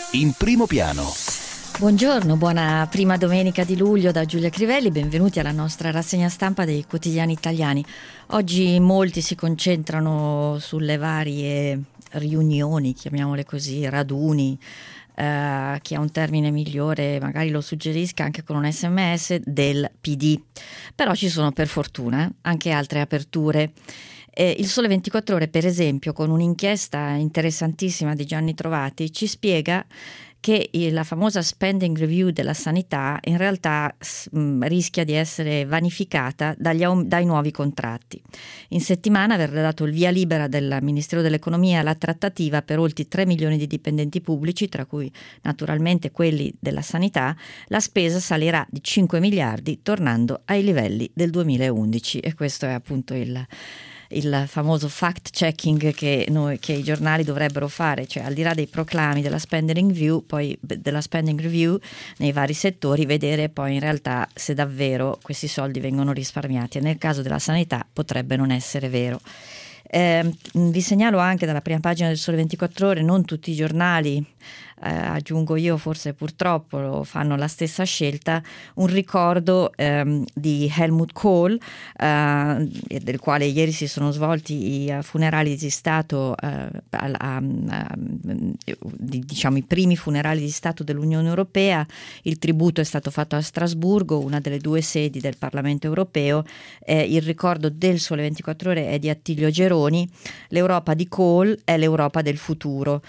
In primo piano. Buongiorno, buona prima domenica di luglio da Giulia Crivelli, benvenuti alla nostra rassegna stampa dei quotidiani italiani. Oggi molti si concentrano sulle varie riunioni, chiamiamole così, raduni, chi ha un termine migliore magari lo suggerisca anche con un SMS, del PD. Però ci sono per fortuna anche altre aperture. Il Sole 24 Ore, per esempio, con un'inchiesta interessantissima di Gianni Trovati, ci spiega che la famosa spending review della sanità in realtà rischia di essere vanificata dai nuovi contratti. In settimana verrà dato il via libera del Ministero dell'Economia alla trattativa per oltre 3 milioni di dipendenti pubblici, tra cui naturalmente quelli della sanità. La spesa salirà di 5 miliardi, tornando ai livelli del 2011, e questo è appunto il famoso fact checking che i giornali dovrebbero fare, cioè al di là dei proclami della spending review nei vari settori, vedere poi in realtà se davvero questi soldi vengono risparmiati, e nel caso della sanità potrebbe non essere vero. Vi segnalo anche dalla prima pagina del Sole 24 Ore, non tutti i giornali, aggiungo io, forse purtroppo fanno la stessa scelta, un ricordo di Helmut Kohl, del quale ieri si sono svolti i funerali di Stato, diciamo i primi funerali di Stato dell'Unione Europea. Il tributo è stato fatto a Strasburgo, una delle due sedi del Parlamento Europeo. Il ricordo del Sole 24 Ore è di Attilio Geroni. L'Europa di Kohl è l'Europa del futuro.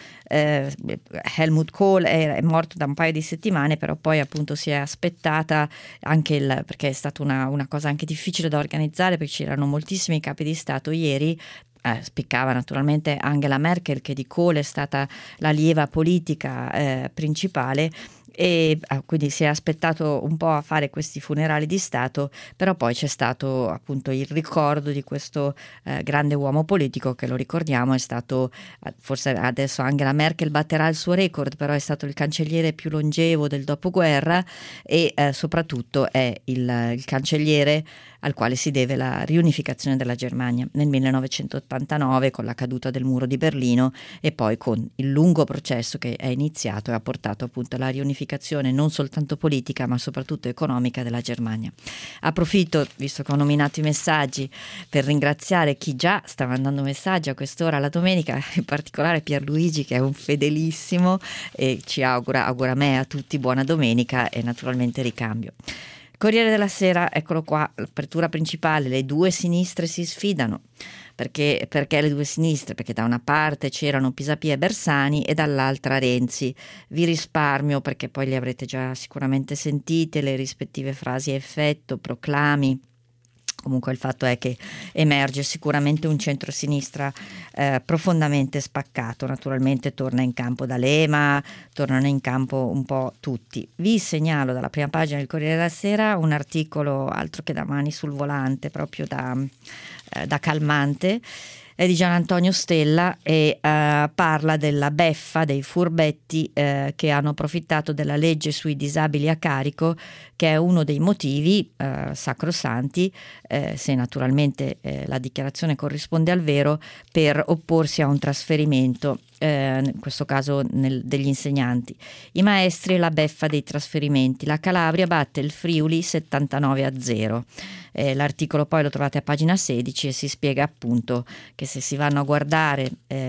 Helmut Kohl è morto da un paio di settimane, però poi appunto si è aspettata anche perché è stata una cosa anche difficile da organizzare, perché c'erano moltissimi capi di Stato ieri. Spiccava naturalmente Angela Merkel, che di Kohl è stata l'allieva politica principale, e quindi si è aspettato un po' a fare questi funerali di Stato, però poi c'è stato appunto il ricordo di questo grande uomo politico che, lo ricordiamo, è stato, forse adesso Angela Merkel batterà il suo record, però è stato il cancelliere più longevo del dopoguerra, e soprattutto è il cancelliere al quale si deve la riunificazione della Germania nel 1989 con la caduta del muro di Berlino, e poi con il lungo processo che è iniziato e ha portato appunto alla riunificazione non soltanto politica ma soprattutto economica della Germania. Approfitto, visto che ho nominato i messaggi, per ringraziare chi già sta mandando messaggi a quest'ora la domenica, in particolare Pierluigi, che è un fedelissimo e ci augura a me e a tutti buona domenica e naturalmente ricambio. Corriere della Sera, eccolo qua, l'apertura principale: le due sinistre si sfidano. Perché le due sinistre? Perché da una parte c'erano Pisapia e Bersani e dall'altra Renzi. Vi risparmio, perché poi li avrete già sicuramente sentite, le rispettive frasi a effetto, proclami. Comunque il fatto è che emerge sicuramente un centrosinistra profondamente spaccato. Naturalmente torna in campo D'Alema, tornano in campo un po' tutti. Vi segnalo dalla prima pagina del Corriere della Sera un articolo, altro che da mani sul volante, proprio da calmante. È di Gian Antonio Stella e parla della beffa dei furbetti che hanno approfittato della legge sui disabili a carico, che è uno dei motivi sacrosanti, se naturalmente la dichiarazione corrisponde al vero, per opporsi a un trasferimento, in questo caso degli insegnanti. I maestri e la beffa dei trasferimenti. La Calabria batte il Friuli 79-0. L'articolo poi lo trovate a pagina 16 e si spiega appunto che se si vanno a guardare,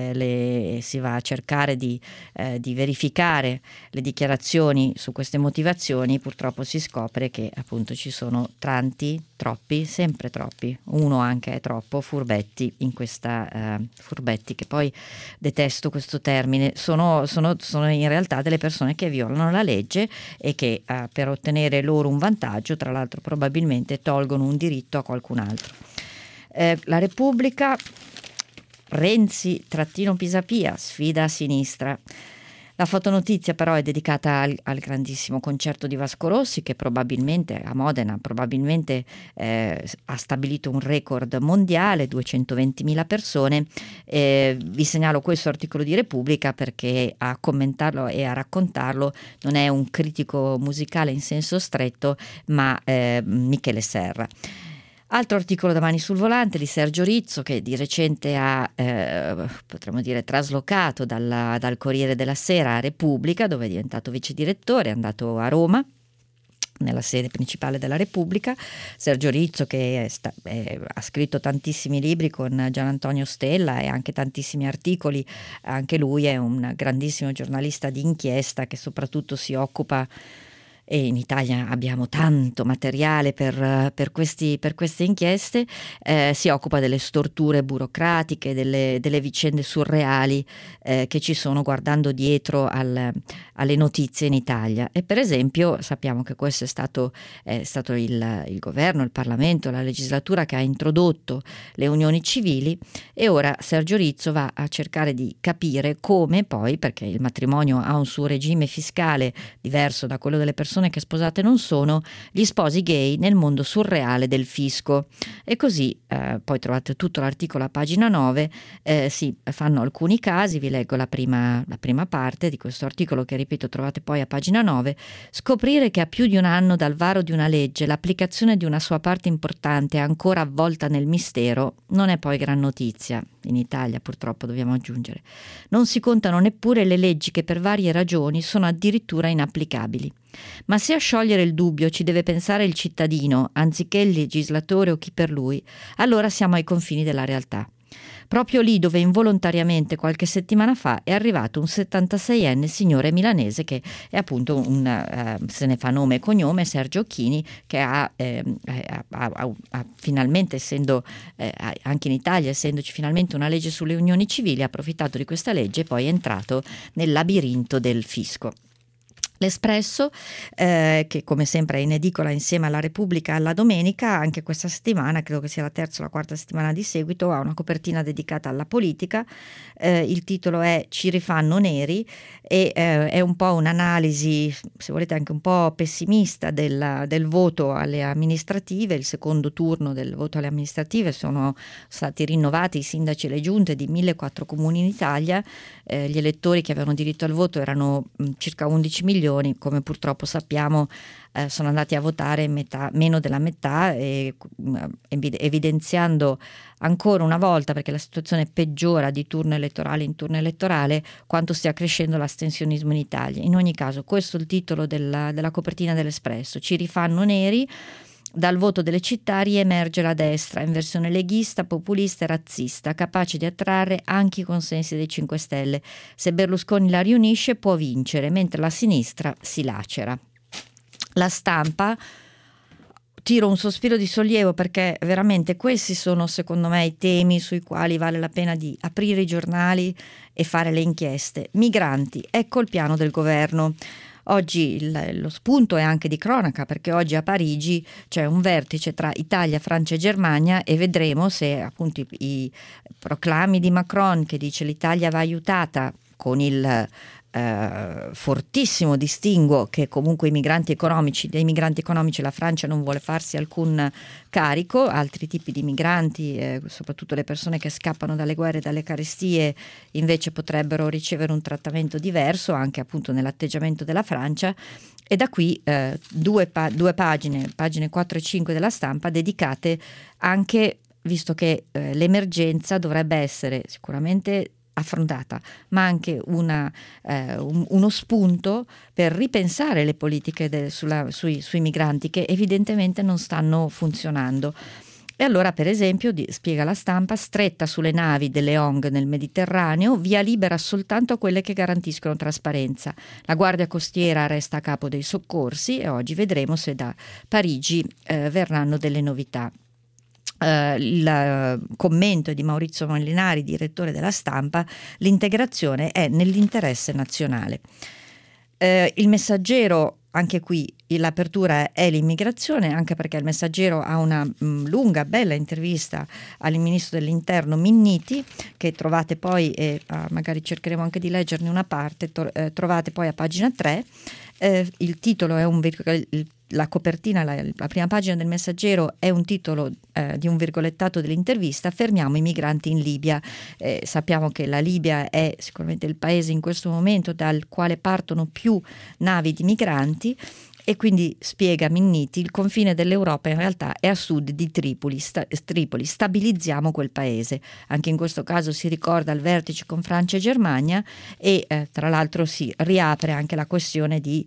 si va a cercare di verificare le dichiarazioni su queste motivazioni, purtroppo si scopre che appunto ci sono troppi, sempre troppi, uno anche è troppo, furbetti in questa furbetti, che poi detesto questo termine, sono in realtà delle persone che violano la legge e che per ottenere loro un vantaggio, tra l'altro probabilmente tolgono un diritto a qualcun altro. La Repubblica: Renzi-Pisapia, sfida a sinistra. La fotonotizia però è dedicata al grandissimo concerto di Vasco Rossi, che probabilmente a Modena ha stabilito un record mondiale, 220.000 persone. Vi segnalo questo articolo di Repubblica perché a commentarlo e a raccontarlo non è un critico musicale in senso stretto, ma Michele Serra. Altro articolo da mani sul volante di Sergio Rizzo, che di recente ha, potremmo dire, traslocato dal Corriere della Sera a Repubblica, dove è diventato vice direttore, è andato a Roma, nella sede principale della Repubblica. Sergio Rizzo, che ha scritto tantissimi libri con Gian Antonio Stella e anche tantissimi articoli, anche lui è un grandissimo giornalista di inchiesta che soprattutto si occupa, e in Italia abbiamo tanto materiale per queste inchieste, si occupa delle storture burocratiche, delle vicende surreali che ci sono guardando dietro alle notizie in Italia. E per esempio sappiamo che questo è stato il governo, il Parlamento, la legislatura che ha introdotto le unioni civili, e ora Sergio Rizzo va a cercare di capire come poi, perché il matrimonio ha un suo regime fiscale diverso da quello delle persone che sposate non sono, gli sposi gay nel mondo surreale del fisco. E così poi trovate tutto l'articolo a pagina 9, si fanno alcuni casi, vi leggo la prima parte di questo articolo che, ripeto, trovate poi a pagina 9. Scoprire che a più di un anno dal varo di una legge l'applicazione di una sua parte importante è ancora avvolta nel mistero non è poi gran notizia. In Italia, purtroppo, dobbiamo aggiungere. Non si contano neppure le leggi che per varie ragioni sono addirittura inapplicabili. Ma se a sciogliere il dubbio ci deve pensare il cittadino, anziché il legislatore o chi per lui, allora siamo ai confini della realtà. Proprio lì dove involontariamente qualche settimana fa è arrivato un 76enne signore milanese che è appunto se ne fa nome e cognome, Sergio Occhini, che ha finalmente, essendo anche in Italia, essendoci finalmente una legge sulle unioni civili, ha approfittato di questa legge e poi è entrato nel labirinto del fisco. L'Espresso, che come sempre è in edicola insieme alla Repubblica alla Domenica, anche questa settimana, credo che sia la terza o la quarta settimana di seguito, ha una copertina dedicata alla politica. Il titolo è Ci rifanno neri e è un po' un'analisi, se volete anche un po' pessimista, del voto alle amministrative. Il secondo turno del voto alle amministrative sono stati rinnovati i sindaci e le giunte di 1.004 comuni in Italia. Gli elettori che avevano diritto al voto erano circa 11 milioni, come purtroppo sappiamo sono andati a votare meno della metà, evidenziando ancora una volta, perché la situazione peggiora di turno elettorale in turno elettorale, quanto stia crescendo l'astensionismo in Italia. In ogni caso, questo è il titolo della copertina dell'Espresso. Ci rifanno neri. Dal voto delle città riemerge la destra in versione leghista, populista e razzista, capace di attrarre anche i consensi dei 5 Stelle. Se Berlusconi la riunisce può vincere, mentre la sinistra si lacera. La Stampa, tiro un sospiro di sollievo, perché veramente questi sono, secondo me, i temi sui quali vale la pena di aprire i giornali e fare le inchieste. Migranti, ecco il piano del governo. Oggi lo spunto è anche di cronaca, perché oggi a Parigi c'è un vertice tra Italia, Francia e Germania e vedremo se appunto i proclami di Macron, che dice l'Italia va aiutata, con il fortissimo distinguo che comunque dei migranti economici la Francia non vuole farsi alcun carico, altri tipi di migranti, soprattutto le persone che scappano dalle guerre e dalle carestie, invece potrebbero ricevere un trattamento diverso anche appunto nell'atteggiamento della Francia. E da qui due pagine 4 e 5 della Stampa dedicate anche, visto che l'emergenza dovrebbe essere sicuramente affrontata, ma anche uno spunto per ripensare le politiche sui migranti, che evidentemente non stanno funzionando. E allora, per esempio, spiega la Stampa, stretta sulle navi delle ONG nel Mediterraneo, via libera soltanto a quelle che garantiscono trasparenza. La Guardia Costiera resta a capo dei soccorsi e oggi vedremo se da Parigi verranno delle novità. Il commento di Maurizio Molinari, direttore della Stampa: l'integrazione è nell'interesse nazionale. Il Messaggero, anche qui l'apertura è l'immigrazione, anche perché il Messaggero ha una lunga, bella intervista al ministro dell'Interno Minniti, che trovate poi, magari cercheremo anche di leggerne una parte, trovate poi a pagina 3. Il titolo è la copertina, la prima pagina del Messaggero è un titolo di un virgolettato dell'intervista: fermiamo i migranti in Libia. Sappiamo che la Libia è sicuramente il paese in questo momento dal quale partono più navi di migranti, E quindi, spiega Minniti, il confine dell'Europa in realtà è a sud di Tripoli, stabilizziamo quel paese. Anche in questo caso si ricorda il vertice con Francia e Germania e tra l'altro si riapre anche la questione di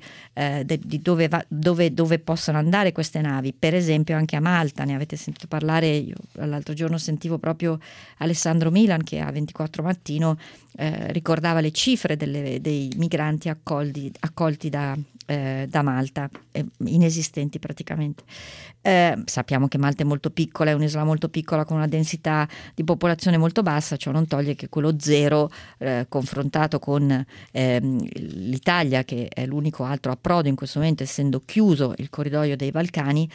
dove possono andare queste navi, per esempio anche a Malta. Ne avete sentito parlare, io l'altro giorno sentivo proprio Alessandro Milan che a 24 Mattino ricordava le cifre dei migranti accolti da Malta, inesistenti praticamente. Sappiamo che Malta è molto piccola, è un'isola molto piccola con una densità di popolazione molto bassa, ciò non toglie che quello zero confrontato con l'Italia, che è l'unico altro approdo in questo momento, essendo chiuso il corridoio dei Balcani,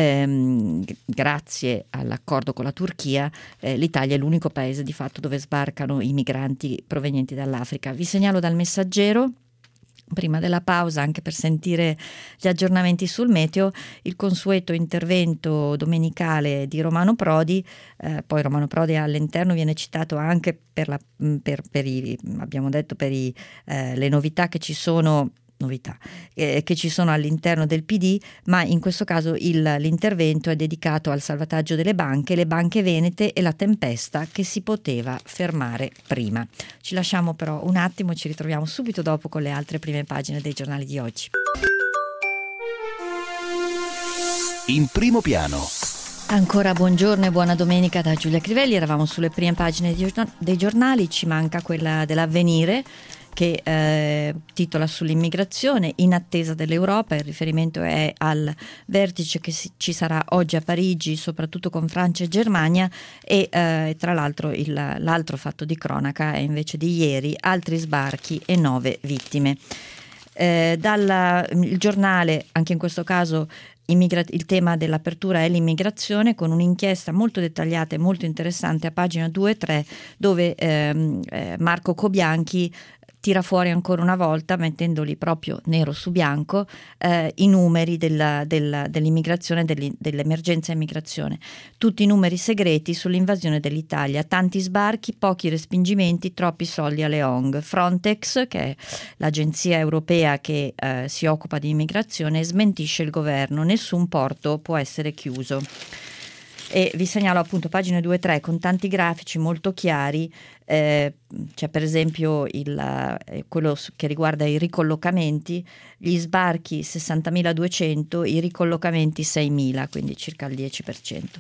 grazie all'accordo con la Turchia, l'Italia è l'unico paese di fatto dove sbarcano i migranti provenienti dall'Africa. Vi segnalo dal Messaggero, prima della pausa, anche per sentire gli aggiornamenti sul meteo, il consueto intervento domenicale di Romano Prodi. Poi Romano Prodi all'interno viene citato anche per abbiamo detto, per le novità che ci sono all'interno del PD, ma in questo caso l'intervento è dedicato al salvataggio delle banche, le banche venete e la tempesta che si poteva fermare prima. Ci lasciamo però un attimo e ci ritroviamo subito dopo con le altre prime pagine dei giornali di oggi. In primo piano. Ancora buongiorno e buona domenica da Giulia Crivelli. Eravamo sulle prime pagine dei giornali, ci manca quella dell'Avvenire che titola sull'immigrazione in attesa dell'Europa. Il riferimento è al vertice che ci sarà oggi a Parigi, soprattutto con Francia e Germania, e tra l'altro l'altro fatto di cronaca è invece di ieri: altri sbarchi e 9 vittime. Il giornale, anche in questo caso, il tema dell'apertura è l'immigrazione, con un'inchiesta molto dettagliata e molto interessante a pagina 2 e 3, dove Marco Cobianchi tira fuori ancora una volta, mettendoli proprio nero su bianco, i numeri dell'immigrazione, dell'emergenza immigrazione. Tutti i numeri segreti sull'invasione dell'Italia: tanti sbarchi, pochi respingimenti, troppi soldi alle ONG. Frontex, che è l'agenzia europea che si occupa di immigrazione, smentisce il governo: nessun porto può essere chiuso. E vi segnalo appunto pagine 2 e 3 con tanti grafici molto chiari. C'è per esempio quello che riguarda i ricollocamenti: gli sbarchi 60.200, i ricollocamenti 6.000, quindi circa il 10%.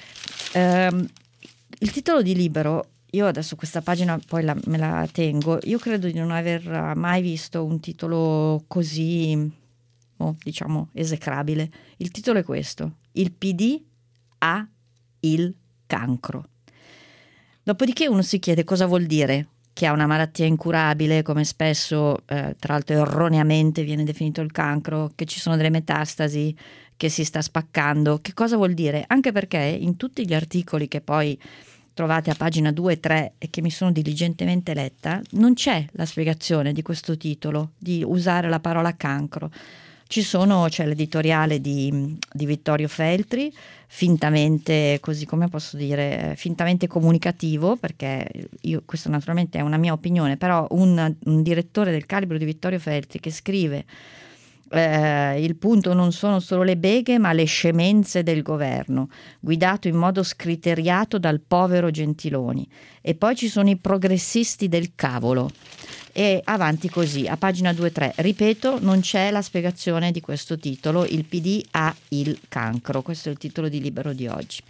Il titolo di Libero, io adesso questa pagina poi me la tengo, io credo di non aver mai visto un titolo così, diciamo, esecrabile. Il titolo è questo: il PD ha il cancro. Dopodiché uno si chiede cosa vuol dire che ha una malattia incurabile, come spesso tra l'altro erroneamente viene definito il cancro, che ci sono delle metastasi, che si sta spaccando. Che cosa vuol dire? Anche perché in tutti gli articoli che poi trovate a pagina 2 e 3 e che mi sono diligentemente letta, non c'è la spiegazione di questo titolo, di usare la parola cancro. C'è l'editoriale di Vittorio Feltri, fintamente, così come posso dire, fintamente comunicativo, perché questo naturalmente è una mia opinione, però un direttore del calibro di Vittorio Feltri che scrive il punto non sono solo le beghe ma le scemenze del governo, guidato in modo scriteriato dal povero Gentiloni, e poi ci sono i progressisti del cavolo. E avanti così, a pagina 2-3, ripeto, non c'è la spiegazione di questo titolo: il PD ha il cancro. Questo è il titolo di Libero di oggi.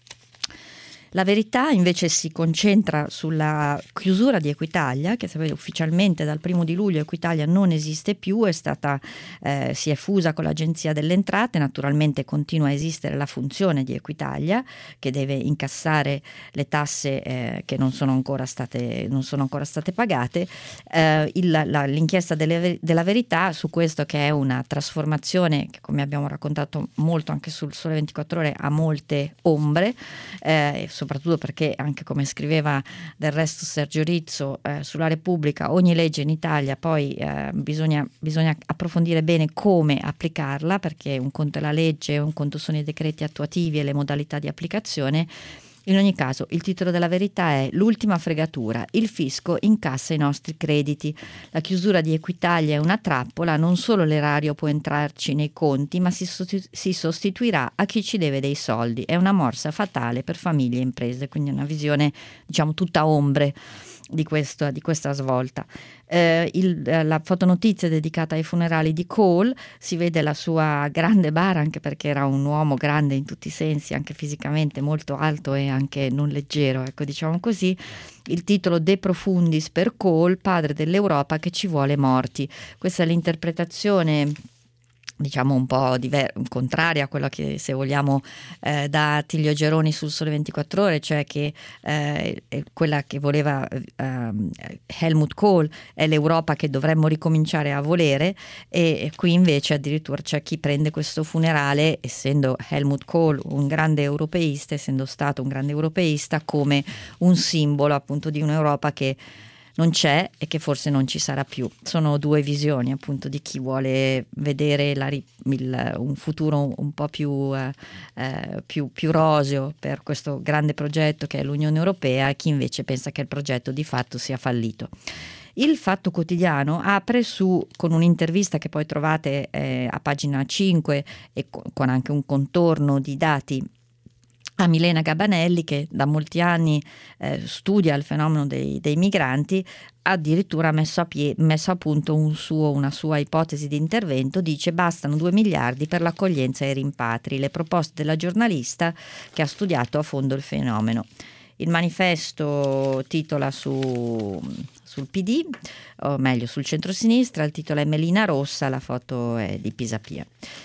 La Verità invece si concentra sulla chiusura di Equitalia, che ufficialmente dal 1 luglio Equitalia non esiste più, si è fusa con l'Agenzia delle Entrate. Naturalmente continua a esistere la funzione di Equitalia, che deve incassare le tasse che non sono ancora state pagate. L'inchiesta della Verità su questo, che è una trasformazione che, come abbiamo raccontato molto anche sul Sole 24 Ore, ha molte ombre, soprattutto perché, anche come scriveva del resto Sergio Rizzo sulla Repubblica, ogni legge in Italia poi bisogna approfondire bene come applicarla, perché un conto è la legge, un conto sono i decreti attuativi e le modalità di applicazione. In ogni caso, il titolo della verità è "L'ultima fregatura, il fisco incassa i nostri crediti. La chiusura di Equitalia è una trappola, non solo l'erario può entrarci nei conti, ma si sostituirà a chi ci deve dei soldi. È una morsa fatale per famiglie e imprese", quindi una visione, diciamo, tutta ombre di questa svolta. La fotonotizia dedicata ai funerali di Cole, si vede la sua grande bara, anche perché era un uomo grande in tutti i sensi, anche fisicamente molto alto e anche non leggero, ecco, diciamo così. Il titolo "De Profundis" per Cole, padre dell'Europa che ci vuole morti. Questa è l'interpretazione, diciamo, un po' contraria a quella che, se vogliamo, da Attilio Geroni sul Sole 24 Ore, cioè che quella che voleva Helmut Kohl è l'Europa che dovremmo ricominciare a volere, e qui invece addirittura c'è chi prende questo funerale, essendo Helmut Kohl un grande europeista, essendo stato un grande europeista, come un simbolo appunto di un'Europa che non c'è e che forse non ci sarà più. Sono due visioni appunto di chi vuole vedere un futuro un po' più roseo per questo grande progetto che è l'Unione Europea, e chi invece pensa che il progetto di fatto sia fallito. Il Fatto Quotidiano apre con un'intervista che poi trovate a pagina 5 e con anche un contorno di dati a Milena Gabanelli, che da molti anni studia il fenomeno dei migranti. Addirittura ha messo a punto una sua ipotesi di intervento. Dice: bastano 2 miliardi per l'accoglienza e i rimpatri, le proposte della giornalista che ha studiato a fondo il fenomeno. Il Manifesto titola sul PD, o meglio sul centrosinistra, il titolo è "Melina rossa, la foto è di Pisapia".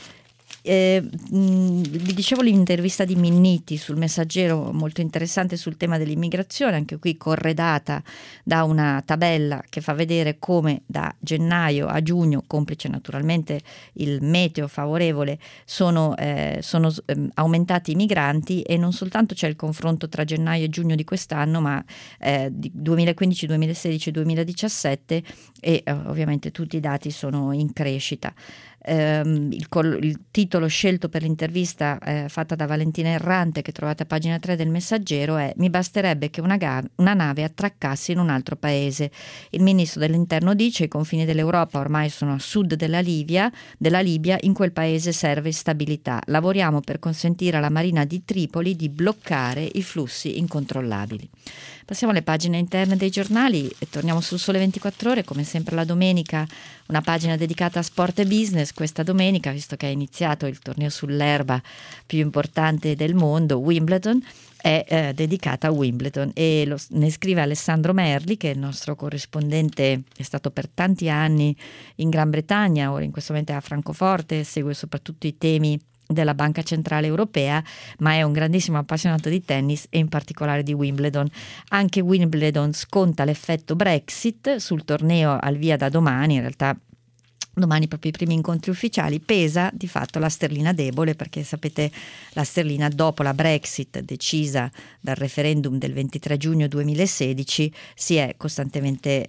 Vi dicevo l'intervista di Minniti sul Messaggero, molto interessante sul tema dell'immigrazione, anche qui corredata da una tabella che fa vedere come da gennaio a giugno, complice naturalmente il meteo favorevole, sono aumentati i migranti, e non soltanto c'è il confronto tra gennaio e giugno di quest'anno, ma di 2015, 2016 2017, e ovviamente tutti i dati sono in crescita. Il titolo scelto per l'intervista fatta da Valentina Errante, che trovate a pagina 3 del Messaggero, è "Mi basterebbe che una nave attraccasse in un altro paese". Il ministro dell'Interno dice: i confini dell'Europa ormai sono a sud della Libia, in quel paese serve stabilità. Lavoriamo per consentire alla Marina di Tripoli di bloccare i flussi incontrollabili. Passiamo alle pagine interne dei giornali e torniamo sul Sole 24 Ore, come sempre la domenica, una pagina dedicata a sport e business. Questa domenica, visto che è iniziato il torneo sull'erba più importante del mondo, Wimbledon, è dedicata a Wimbledon, e ne scrive Alessandro Merli, che è il nostro corrispondente, è stato per tanti anni in Gran Bretagna, ora in questo momento è a Francoforte, segue soprattutto i temi della Banca Centrale Europea, ma è un grandissimo appassionato di tennis e in particolare di Wimbledon. Anche Wimbledon sconta l'effetto Brexit sul torneo al via da domani, in realtà domani proprio i primi incontri ufficiali. Pesa di fatto la sterlina debole, perché sapete la sterlina, dopo la Brexit decisa dal referendum del 23 giugno 2016, si è costantemente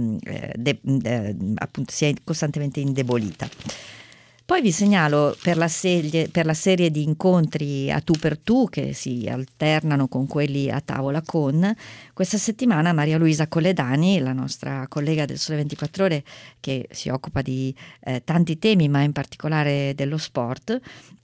indebolita. Poi vi segnalo per la serie di incontri a tu per tu, che si alternano con quelli a tavola con. Questa settimana Maria Luisa Colledani, la nostra collega del Sole 24 Ore, che si occupa di tanti temi, ma in particolare dello sport,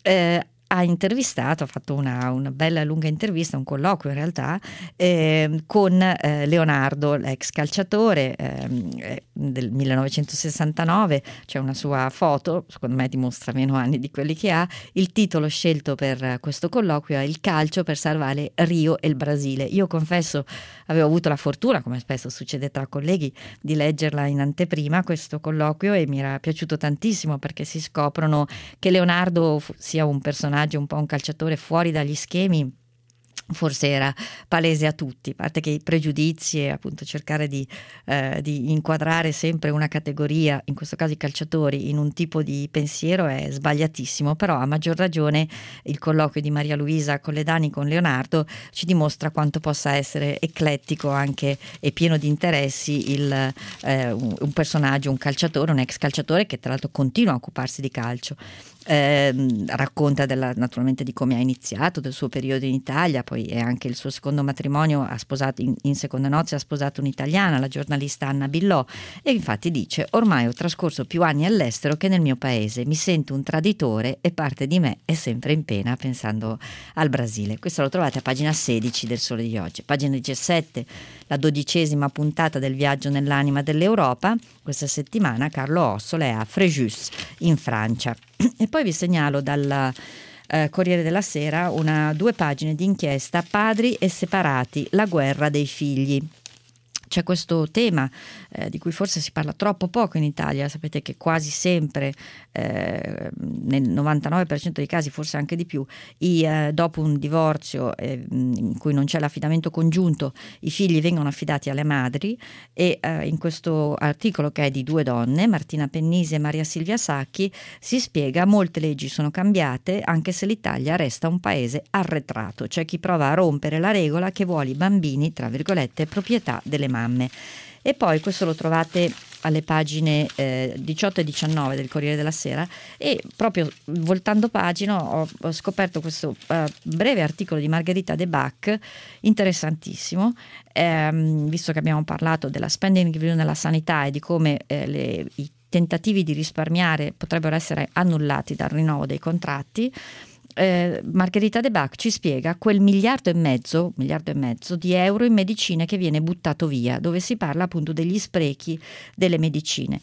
ha fatto una bella lunga intervista, un colloquio in realtà, con Leonardo, l'ex calciatore del 1969. C'è una sua foto, secondo me dimostra meno anni di quelli che ha. Il titolo scelto per questo colloquio è "Il calcio per salvare Rio e il Brasile". Io confesso, avevo avuto la fortuna, come spesso succede tra colleghi, di leggerla in anteprima questo colloquio, e mi era piaciuto tantissimo, perché si scoprono che Leonardo sia un personaggio, un po' un calciatore fuori dagli schemi, forse era palese a tutti, a parte che i pregiudizi e appunto cercare di inquadrare sempre una categoria, in questo caso i calciatori, in un tipo di pensiero è sbagliatissimo. Però a maggior ragione il colloquio di Maria Luisa Colledani con Leonardo ci dimostra quanto possa essere eclettico anche e pieno di interessi un personaggio, un calciatore, un ex calciatore, che tra l'altro continua a occuparsi di calcio. Racconta naturalmente di come ha iniziato, del suo periodo in Italia, poi è anche il suo secondo matrimonio, ha sposato in seconde nozze, ha sposato un'italiana, la giornalista Anna Billò, e infatti dice: ormai ho trascorso più anni all'estero che nel mio paese, mi sento un traditore e parte di me è sempre in pena pensando al Brasile. Questo lo trovate a pagina 16 del Sole di oggi. Pagina 17, la 12ª puntata del viaggio nell'anima dell'Europa. Questa settimana Carlo Ossola è a Fréjus in Francia. E poi vi segnalo dal Corriere della Sera 2 pagine di inchiesta: padri e separati, la guerra dei figli. C'è questo tema di cui forse si parla troppo poco in Italia. Sapete che quasi sempre, nel 99% dei casi, forse anche di più, dopo un divorzio in cui non c'è l'affidamento congiunto, i figli vengono affidati alle madri, e in questo articolo, che è di 2 donne, Martina Pennisi e Maria Silvia Sacchi, si spiega: molte leggi sono cambiate, anche se l'Italia resta un paese arretrato. C'è chi prova a rompere la regola che vuole i bambini, tra virgolette, proprietà delle mamme. E poi questo lo trovate alle pagine 18 e 19 del Corriere della Sera, e proprio voltando pagina ho scoperto questo breve articolo di Margherita De Bach, interessantissimo, visto che abbiamo parlato della spending review nella sanità e di come i tentativi di risparmiare potrebbero essere annullati dal rinnovo dei contratti. Margherita De Bach ci spiega quel miliardo e mezzo di euro in medicine che viene buttato via, dove si parla appunto degli sprechi delle medicine.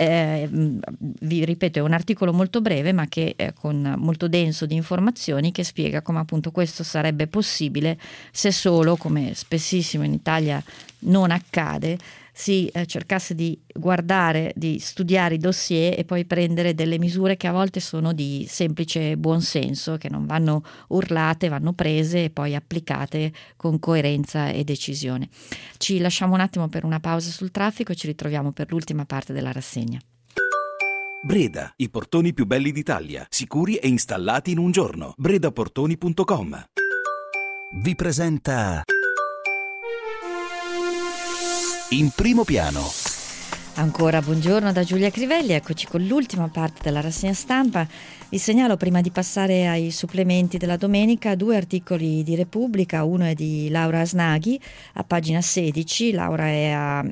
Vi ripeto, è un articolo molto breve, ma che con molto denso di informazioni, che spiega come appunto questo sarebbe possibile se solo, come spessissimo in Italia non accade, si cercasse di guardare, di studiare i dossier e poi prendere delle misure che a volte sono di semplice buonsenso, che non vanno urlate, vanno prese e poi applicate con coerenza e decisione. Ci lasciamo un attimo per una pausa sul traffico e ci ritroviamo per l'ultima parte della rassegna. Breda, i portoni più belli d'Italia, sicuri e installati in un giorno. bredaportoni.com vi presenta In primo piano. Ancora buongiorno da Giulia Crivelli, eccoci con l'ultima parte della rassegna stampa. Vi segnalo, prima di passare ai supplementi della domenica, 2 articoli di Repubblica. Uno è di Laura Asnaghi a pagina 16. Laura è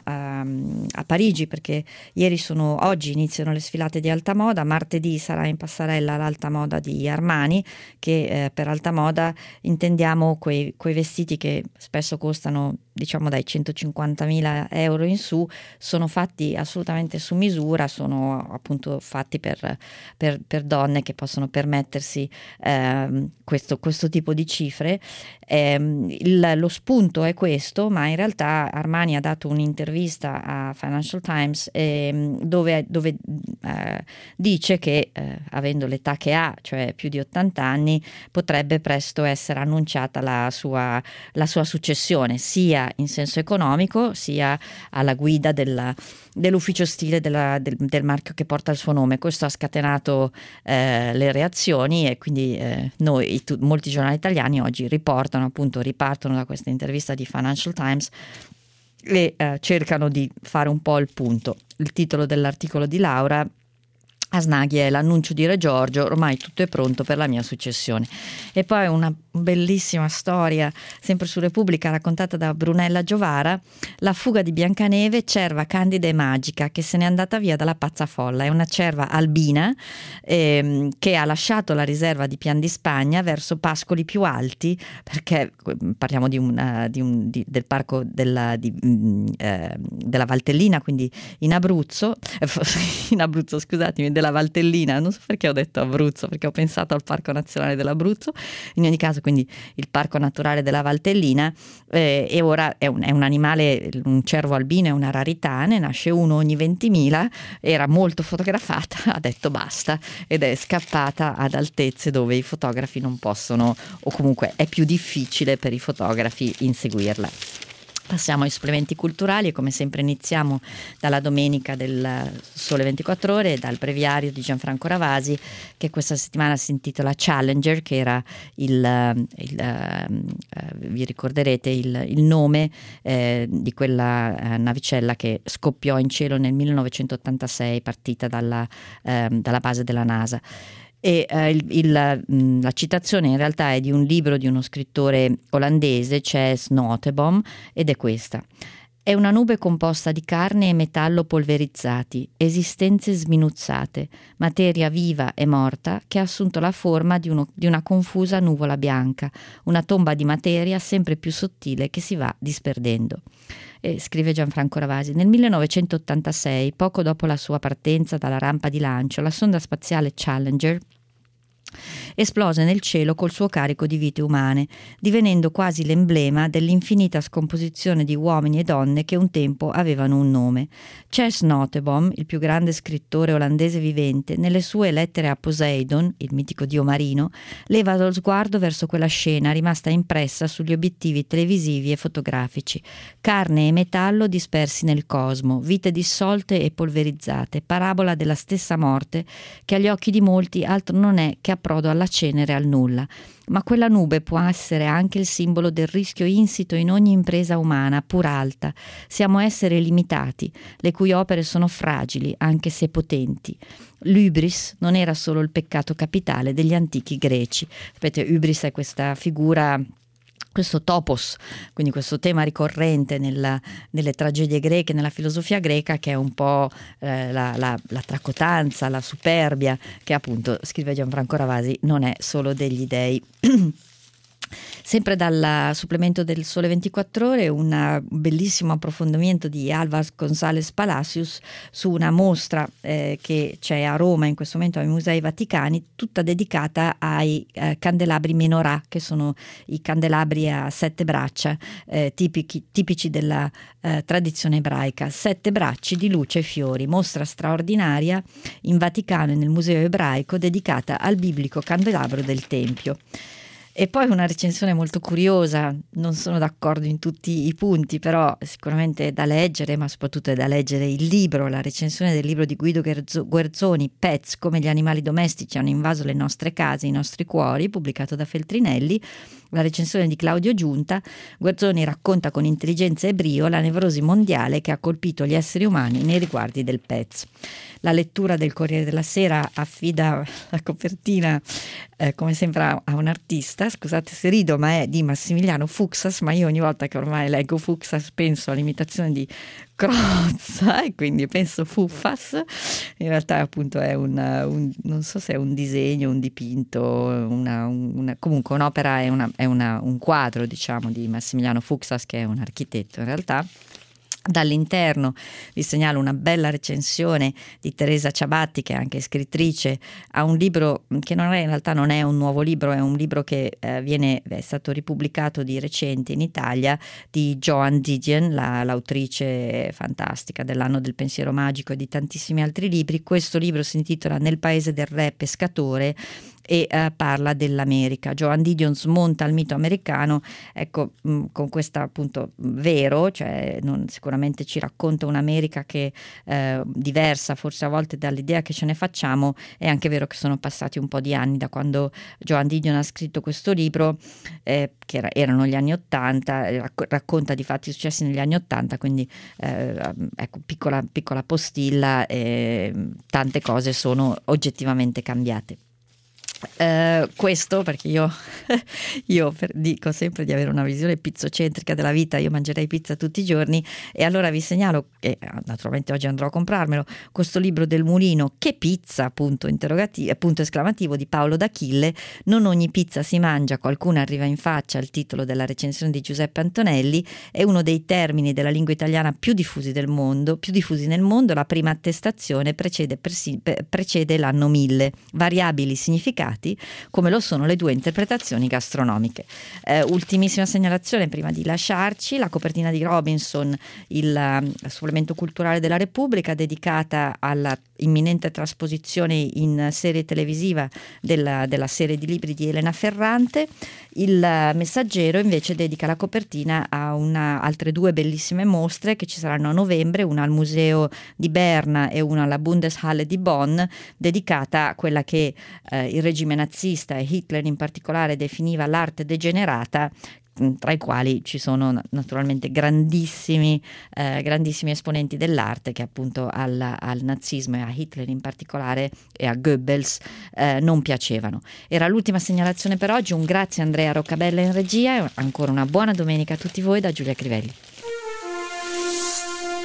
a Parigi perché oggi iniziano le sfilate di alta moda. Martedì sarà in passerella l'alta moda di Armani, che per alta moda intendiamo quei vestiti che spesso costano, diciamo, dai 150.000 euro in su. Sono fatti assolutamente su misura, sono appunto fatti per donne che possono permettersi questo tipo di cifre. Lo spunto è questo, ma in realtà Armani ha dato un'intervista a Financial Times dove dice che avendo l'età che ha, cioè più di 80 anni, potrebbe presto essere annunciata la sua successione, sia in senso economico, sia alla guida dell'ufficio stile del marchio che porta il suo nome. Questo ha scatenato le reazioni, e quindi molti giornali italiani oggi ripartono da questa intervista di Financial Times e cercano di fare un po' il punto. Il titolo dell'articolo di Laura Asnaghi è: l'annuncio di Re Giorgio, ormai tutto è pronto per la mia successione. E poi una bellissima storia, sempre su Repubblica, raccontata da Brunella Giovara: la fuga di Biancaneve, cerva candida e magica che se n'è andata via dalla pazza folla. È una cerva albina che ha lasciato la riserva di Pian di Spagna verso pascoli più alti, perché parliamo del parco della Valtellina, quindi in Abruzzo, scusatemi, della Valtellina, non so perché ho detto Abruzzo, perché ho pensato al Parco Nazionale dell'Abruzzo. In ogni caso, quindi il Parco Naturale della Valtellina, e ora è un animale, un cervo albino è una rarità, ne nasce uno ogni 20.000, era molto fotografata, ha detto basta, ed è scappata ad altezze dove i fotografi non possono, o comunque è più difficile per i fotografi inseguirla. Passiamo ai supplementi culturali e come sempre iniziamo dalla domenica del Sole 24 Ore, dal breviario di Gianfranco Ravasi, che questa settimana si intitola Challenger, che era vi ricorderete il nome di quella navicella che scoppiò in cielo nel 1986, partita dalla base della NASA. E la citazione in realtà è di un libro di uno scrittore olandese, Chas Noteboom, ed è questa: è una nube composta di carne e metallo polverizzati, esistenze sminuzzate, materia viva e morta che ha assunto la forma di una confusa nuvola bianca, una tomba di materia sempre più sottile che si va disperdendo. E scrive Gianfranco Ravasi: nel 1986, poco dopo la sua partenza dalla rampa di lancio, la sonda spaziale Challenger esplose nel cielo col suo carico di vite umane, divenendo quasi l'emblema dell'infinita scomposizione di uomini e donne che un tempo avevano un nome. Chas Noteboom, il più grande scrittore olandese vivente, nelle sue lettere a Poseidon, il mitico dio marino, leva lo sguardo verso quella scena rimasta impressa sugli obiettivi televisivi e fotografici: carne e metallo dispersi nel cosmo, vite dissolte e polverizzate, parabola della stessa morte che agli occhi di molti altro non è che approdo alla cenere e al nulla. Ma quella nube può essere anche il simbolo del rischio insito in ogni impresa umana, pur alta. Siamo esseri limitati, le cui opere sono fragili, anche se potenti. L'ubris non era solo il peccato capitale degli antichi greci. Sapete, ubris è questa figura, questo topos, quindi questo tema ricorrente nelle tragedie greche, nella filosofia greca, che è un po' la tracotanza, la superbia, che appunto, scrive Gianfranco Ravasi, non è solo degli dei. Sempre dal supplemento del Sole 24 Ore, un bellissimo approfondimento di Alvaro González Palacios su una mostra che c'è a Roma in questo momento ai Musei Vaticani, tutta dedicata ai candelabri menorah, che sono i candelabri a 7 braccia tipici della tradizione ebraica. 7 bracci di luce e fiori, mostra straordinaria in Vaticano e nel Museo Ebraico dedicata al biblico candelabro del Tempio. E poi una recensione molto curiosa, non sono d'accordo in tutti i punti, però sicuramente è da leggere, ma soprattutto è da leggere il libro, la recensione del libro di Guido Guerzoni, Pets, come gli animali domestici hanno invaso le nostre case, i nostri cuori, pubblicato da Feltrinelli. La recensione di Claudio Giunta. Guerzoni racconta con intelligenza e brio la nevrosi mondiale che ha colpito gli esseri umani nei riguardi del Pets. La lettura del Corriere della Sera affida la copertina come sempre a un artista, scusate se rido, ma è di Massimiliano Fuxas, ma io ogni volta che ormai leggo Fuxas penso all'imitazione di Crozza e quindi penso Fuffas. In realtà appunto è non so se è un disegno, un dipinto, comunque un'opera, è un quadro, diciamo, di Massimiliano Fuxas, che è un architetto in realtà. Dall'interno vi segnalo una bella recensione di Teresa Ciabatti, che è anche scrittrice, a un libro che in realtà non è un nuovo libro, è un libro che è stato ripubblicato di recente in Italia, di Joan Didion, l'autrice fantastica dell'Anno del pensiero magico e di tantissimi altri libri. Questo libro si intitola Nel paese del re pescatore e parla dell'America. Joan Didion smonta il mito americano, ecco, con questa appunto vero, cioè sicuramente ci racconta un'America che diversa forse a volte dall'idea che ce ne facciamo. È anche vero che sono passati un po' di anni da quando Joan Didion ha scritto questo libro, che erano gli anni 80, racconta di fatti successi negli anni 80, quindi ecco, piccola postilla, tante cose sono oggettivamente cambiate. Questo perché io dico sempre di avere una visione pizzocentrica della vita. Io mangerei pizza tutti i giorni, e allora vi segnalo, e naturalmente oggi andrò a comprarmelo, questo libro del Mulino, Che pizza? Punto esclamativo, di Paolo D'Achille. Non ogni pizza si mangia, qualcuna arriva in faccia, il titolo della recensione di Giuseppe Antonelli. È uno dei termini della lingua italiana più diffusi nel mondo. La prima attestazione precede l'anno 1000. Variabili significati come lo sono le due interpretazioni gastronomiche. Ultimissima segnalazione prima di lasciarci: la copertina di Robinson, il supplemento culturale della Repubblica, dedicata alla imminente trasposizione in serie televisiva della serie di libri di Elena Ferrante. Il Messaggero invece dedica la copertina a altre due bellissime mostre che ci saranno a novembre, una al Museo di Berna e una alla Bundeshalle di Bonn, dedicata a quella che il regime nazista e Hitler in particolare definiva l'arte degenerata, tra i quali ci sono naturalmente grandissimi esponenti dell'arte che appunto al nazismo e a Hitler in particolare e a Goebbels non piacevano. Era l'ultima segnalazione per oggi, un grazie a Andrea Roccabella in regia e ancora una buona domenica a tutti voi da Giulia Crivelli.